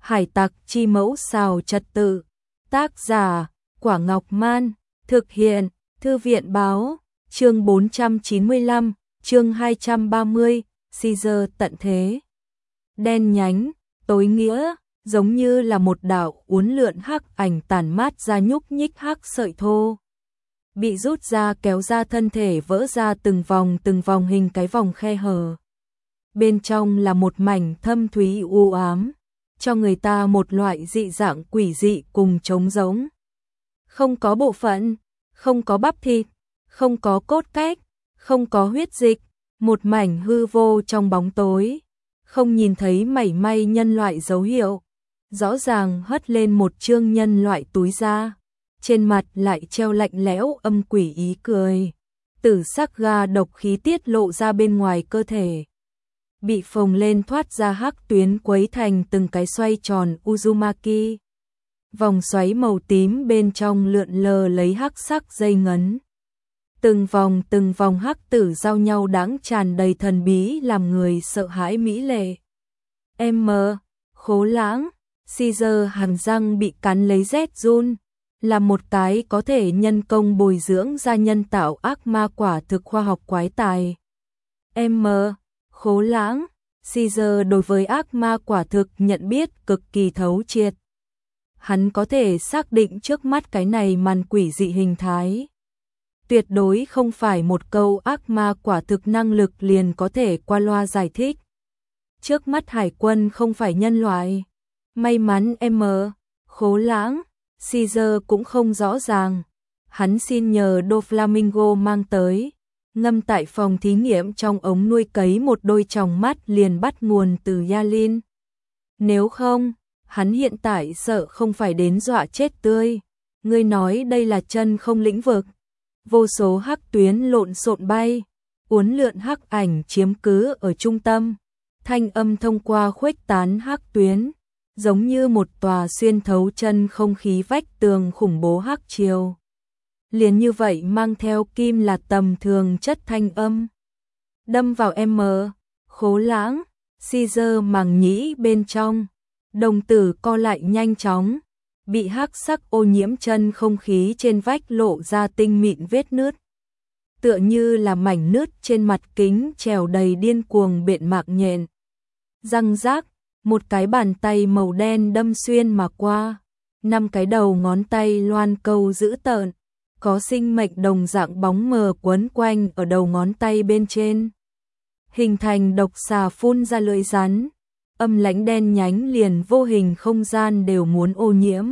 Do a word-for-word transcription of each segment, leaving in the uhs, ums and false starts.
Hải tặc chi mẫu xào trật tự. Tác giả, Quả Ngọc Man. Thực hiện, Thư viện báo. Chương bốn trăm chín mươi lăm, chương hai trăm ba mươi, Caesar tận thế. Đen nhánh, tối nghĩa, giống như là một đạo uốn lượn hắc ảnh tản mát ra nhúc nhích hắc sợi thô. Bị rút ra kéo ra thân thể vỡ ra từng vòng từng vòng hình cái vòng khe hở. Bên trong là một mảnh thâm thúy u ám, cho người ta một loại dị dạng quỷ dị cùng trống rỗng. Không có bộ phận, không có bắp thịt, không có cốt cách, không có huyết dịch, một mảnh hư vô trong bóng tối, không nhìn thấy mảy may nhân loại dấu hiệu. Rõ ràng hất lên một chương nhân loại túi da, trên mặt lại treo lạnh lẽo âm quỷ ý cười. Tử sắc ga độc khí tiết lộ ra bên ngoài cơ thể, bị phồng lên thoát ra hắc tuyến quấy thành từng cái xoay tròn Uzumaki. Vòng xoáy màu tím bên trong lượn lờ lấy hắc sắc dây ngấn. Từng vòng từng vòng hắc tử giao nhau đãng tràn đầy thần bí làm người sợ hãi mỹ lệ. M. Khố Lãng, Caesar hàm răng bị cắn lấy rét run, là một cái có thể nhân công bồi dưỡng ra nhân tạo ác ma quả thực khoa học quái tài. M. Khố Lãng, Caesar đối với ác ma quả thực nhận biết cực kỳ thấu triệt. Hắn có thể xác định trước mắt cái này màn quỷ dị hình thái. Tuyệt đối không phải một câu ác ma quả thực năng lực liền có thể qua loa giải thích. Trước mắt hải quân không phải nhân loại. May mắn M. Khố Lãng, Caesar cũng không rõ ràng. Hắn xin nhờ Doflamingo mang tới, ngâm tại phòng thí nghiệm trong ống nuôi cấy một đôi tròng mắt liền bắt nguồn từ Yalin. Nếu không, hắn hiện tại sợ không phải đến dọa chết tươi. Ngươi nói đây là chân không lĩnh vực. Vô số hắc tuyến lộn xộn bay, uốn lượn hắc ảnh chiếm cứ ở trung tâm. Thanh âm thông qua khuếch tán hắc tuyến, giống như một tòa xuyên thấu chân không khí vách tường khủng bố hắc triều. Liền như vậy mang theo kim là tầm thường chất thanh âm. Đâm vào M. Khố Lãng, Caesar màng nhĩ bên trong. Đồng tử co lại nhanh chóng, bị hắc sắc ô nhiễm chân không khí trên vách lộ ra tinh mịn vết nứt. Tựa như là mảnh nứt trên mặt kính trèo đầy điên cuồng bện mạc nhện. Răng rác, một cái bàn tay màu đen đâm xuyên mà qua. Năm cái đầu ngón tay loan câu dữ tợn, có sinh mệnh đồng dạng bóng mờ quấn quanh ở đầu ngón tay bên trên. Hình thành độc xà phun ra lưỡi rắn. Âm lãnh đen nhánh liền vô hình không gian đều muốn ô nhiễm.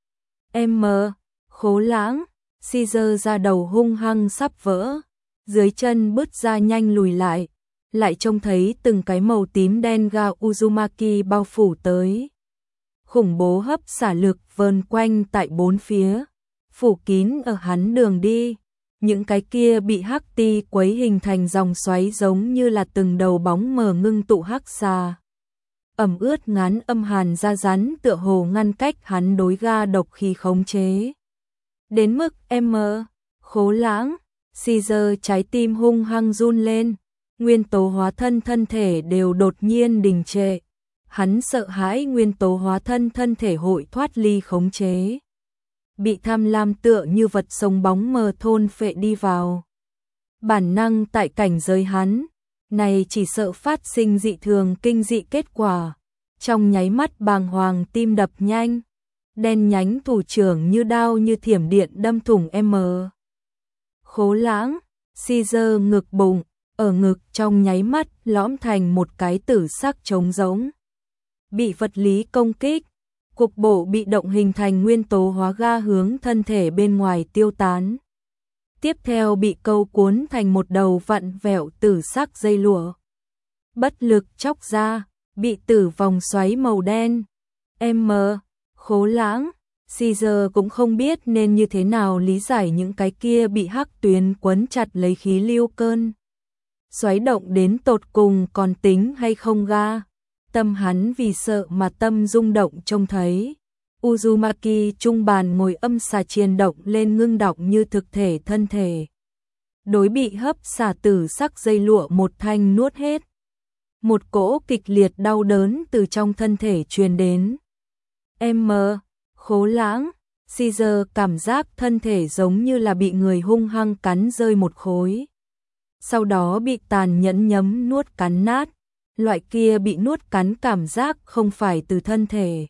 M. Khố Lãng, Caesar ra đầu hung hăng sắp vỡ, dưới chân bứt ra nhanh lùi lại, lại trông thấy từng cái màu tím đen ga Uzumaki bao phủ tới. Khủng bố hấp xả lực vờn quanh tại bốn phía, phủ kín ở hắn đường đi. Những cái kia bị hắc ti quấy hình thành dòng xoáy giống như là từng đầu bóng mờ ngưng tụ hắc xà. Ẩm ướt ngán âm hàn da rắn tựa hồ ngăn cách hắn đối ga độc khí khống chế. Đến mức M. Khố Lãng, Caesar trái tim hung hăng run lên, nguyên tố hóa thân thân thể đều đột nhiên đình trệ. Hắn sợ hãi nguyên tố hóa thân thân thể hội thoát ly khống chế. Bị tham lam tựa như vật sống bóng mờ thôn phệ đi vào. Bản năng tại cảnh giới hắn này chỉ sợ phát sinh dị thường kinh dị kết quả. Trong nháy mắt bàng hoàng tim đập nhanh, đen nhánh thủ trưởng như đao như thiểm điện đâm thủng M. Khố Lãng, Caesar ngực bụng, ở ngực trong nháy mắt lõm thành một cái tử sắc trống rỗng. Bị vật lý công kích, cục bộ bị động hình thành nguyên tố hóa ga hướng thân thể bên ngoài tiêu tán. Tiếp theo bị câu cuốn thành một đầu vặn vẹo tử sắc dây lụa. Bất lực chóc ra, bị tử vòng xoáy màu đen. M. Khố Lãng, Caesar cũng không biết nên như thế nào lý giải những cái kia bị hắc tuyến quấn chặt lấy khí lưu cơn. Xoáy động đến tột cùng còn tính hay không ga. Tâm hắn vì sợ mà tâm rung động trông thấy. Uzumaki trung bàn ngồi âm xà chiên động lên ngưng đọng như thực thể thân thể. Đối bị hấp xả tử sắc dây lụa một thanh nuốt hết. Một cỗ kịch liệt đau đớn từ trong thân thể truyền đến. M. Khố Lãng, Caesar cảm giác thân thể giống như là bị người hung hăng cắn rơi một khối. Sau đó bị tàn nhẫn nhấm nuốt cắn nát. Loại kia bị nuốt cắn cảm giác không phải từ thân thể,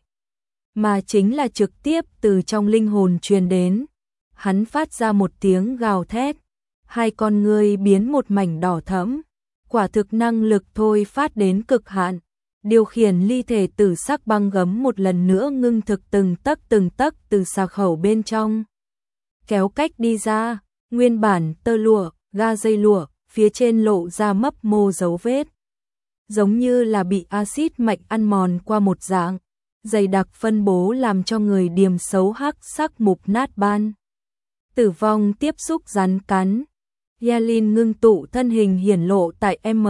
mà chính là trực tiếp từ trong linh hồn truyền đến. Hắn phát ra một tiếng gào thét, hai con ngươi biến một mảnh đỏ thẫm, quả thực năng lực thôi phát đến cực hạn. Điều khiển ly thể tử sắc băng gấm một lần nữa ngưng thực từng tấc từng tấc từ xà khẩu bên trong kéo cách đi ra, nguyên bản tơ lụa, ga dây lụa, phía trên lộ ra mấp mô dấu vết, giống như là bị axit mạnh ăn mòn qua một dạng, dày đặc phân bố làm cho người điềm xấu hắc sắc mục nát ban. Tử vong tiếp xúc rắn cắn. Yalin ngưng tụ thân hình hiển lộ tại M.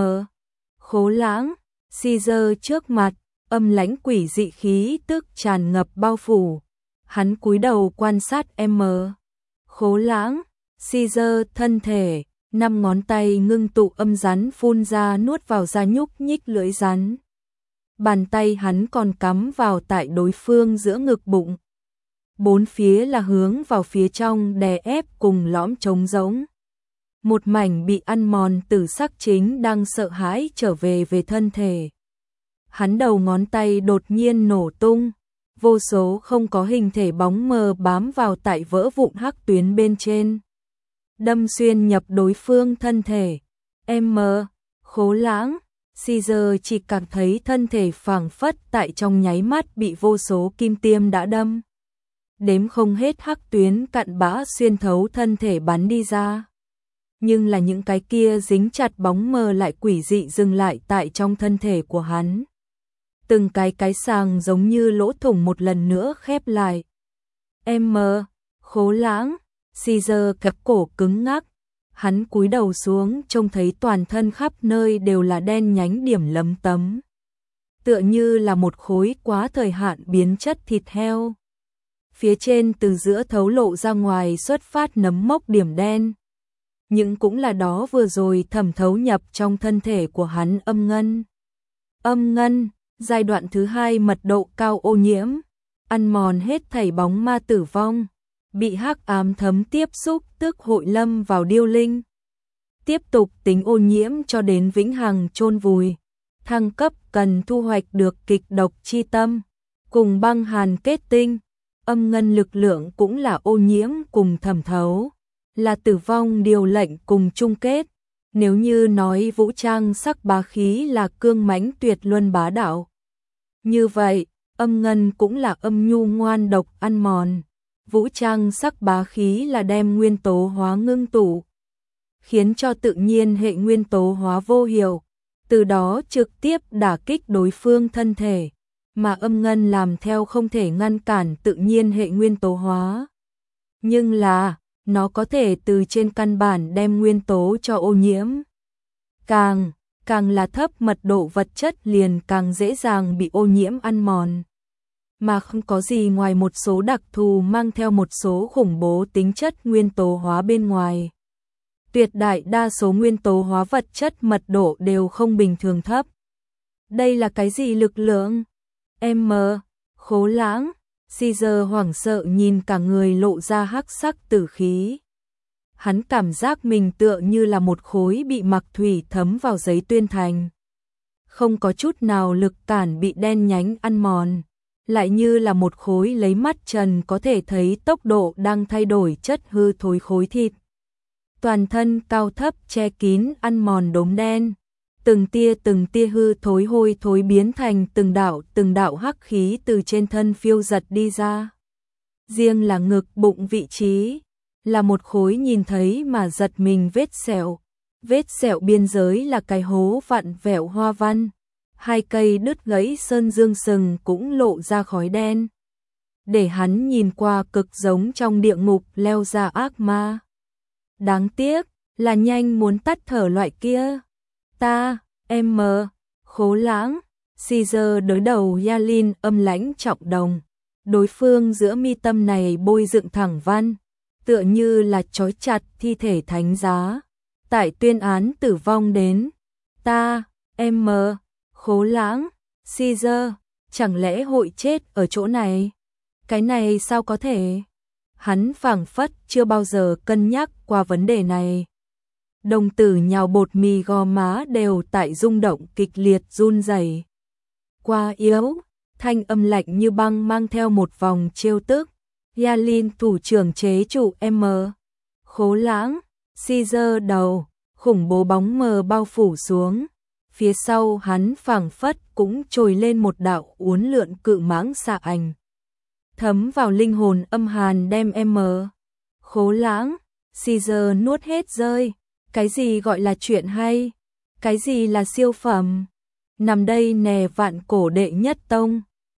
Khố Lãng, Caesar trước mặt, âm lãnh quỷ dị khí tức tràn ngập bao phủ. Hắn cúi đầu quan sát M. Khố Lãng, Caesar thân thể, năm ngón tay ngưng tụ âm rắn phun ra nuốt vào ra nhúc nhích lưỡi rắn. Bàn tay hắn còn cắm vào tại đối phương giữa ngực bụng. Bốn phía là hướng vào phía trong đè ép cùng lõm trống rỗng. Một mảnh bị ăn mòn tử sắc chính đang sợ hãi trở về về thân thể. Hắn đầu ngón tay đột nhiên nổ tung, vô số không có hình thể bóng mờ bám vào tại vỡ vụn hắc tuyến bên trên, đâm xuyên nhập đối phương thân thể. M. Khố Lãng, Caesar chỉ cảm thấy thân thể phảng phất tại trong nháy mắt bị vô số kim tiêm đã đâm. Đếm không hết hắc tuyến cặn bã xuyên thấu thân thể bắn đi ra. Nhưng là những cái kia dính chặt bóng mờ lại quỷ dị dừng lại tại trong thân thể của hắn. Từng cái cái sàng giống như lỗ thủng một lần nữa khép lại. M. Khố Lãng, Caesar cặp cổ cứng ngắc. Hắn cúi đầu xuống trông thấy toàn thân khắp nơi đều là đen nhánh điểm lấm tấm. Tựa như là một khối quá thời hạn biến chất thịt heo. Phía trên từ giữa thấu lộ ra ngoài xuất phát nấm mốc điểm đen. Nhưng cũng là đó vừa rồi thẩm thấu nhập trong thân thể của hắn âm ngân. Âm ngân, giai đoạn thứ hai mật độ cao ô nhiễm, ăn mòn hết thảy bóng ma tử vong, bị hắc ám thấm tiếp xúc tức hội lâm vào điêu linh. Tiếp tục tính ô nhiễm cho đến vĩnh hằng chôn vùi, thăng cấp cần thu hoạch được kịch độc chi tâm, cùng băng hàn kết tinh, âm ngân lực lượng cũng là ô nhiễm cùng thẩm thấu. Là tử vong điều lệnh cùng chung kết. Nếu như nói vũ trang sắc bá khí là cương mãnh tuyệt luân bá đạo, như vậy, âm ngân cũng là âm nhu ngoan độc ăn mòn. Vũ trang sắc bá khí là đem nguyên tố hóa ngưng tụ, khiến cho tự nhiên hệ nguyên tố hóa vô hiệu, từ đó trực tiếp đả kích đối phương thân thể, mà âm ngân làm theo không thể ngăn cản tự nhiên hệ nguyên tố hóa. Nhưng là nó có thể từ trên căn bản đem nguyên tố cho ô nhiễm. Càng, càng là thấp mật độ vật chất liền càng dễ dàng bị ô nhiễm ăn mòn. Mà không có gì ngoài một số đặc thù mang theo một số khủng bố tính chất nguyên tố hóa bên ngoài. Tuyệt đại đa số nguyên tố hóa vật chất mật độ đều không bình thường thấp. Đây là cái gì lực lượng? M. Khố Lãng, Caesar hoảng sợ nhìn cả người lộ ra hắc sắc tử khí. Hắn cảm giác mình tựa như là một khối bị mặc thủy thấm vào giấy tuyên thành. Không có chút nào lực cản bị đen nhánh ăn mòn, lại như là một khối lấy mắt trần có thể thấy tốc độ đang thay đổi chất hư thối khối thịt. Toàn thân cao thấp che kín ăn mòn đốm đen. Từng tia từng tia hư thối hôi thối biến thành từng đạo từng đạo hắc khí từ trên thân phiêu giật đi ra. Riêng là ngực bụng vị trí, là một khối nhìn thấy mà giật mình vết sẹo. Vết sẹo biên giới là cái hố vặn vẹo hoa văn. Hai cây đứt gãy sơn dương sừng cũng lộ ra khói đen. Để hắn nhìn qua cực giống trong địa ngục leo ra ác ma. Đáng tiếc, là nhanh muốn tắt thở loại kia. Ta, M. Khố Lãng, Caesar đối đầu Yalin âm lãnh trọng đồng. Đối phương giữa mi tâm này bôi dựng thẳng văn, tựa như là trói chặt thi thể thánh giá. Tại tuyên án tử vong đến. Ta, M. Khố Lãng, Caesar, chẳng lẽ hội chết ở chỗ này? Cái này sao có thể? Hắn phảng phất chưa bao giờ cân nhắc qua vấn đề này. Đồng tử nhào bột mì gò má đều tại rung động kịch liệt run rẩy. Quá yếu, thanh âm lạnh như băng mang theo một vòng trêu tức. Yalin thủ trưởng chế trụ M. Khố Lãng, si giơ đầu, khủng bố bóng mờ bao phủ xuống. Phía sau hắn phảng phất cũng trồi lên một đạo uốn lượn cự mãng xạ ảnh. Thấm vào linh hồn âm hàn đem M. Khố Lãng, Caesar nuốt hết rơi. Cái gì gọi là chuyện hay? Cái gì là siêu phẩm? Nằm đây nè vạn cổ đệ nhất tông.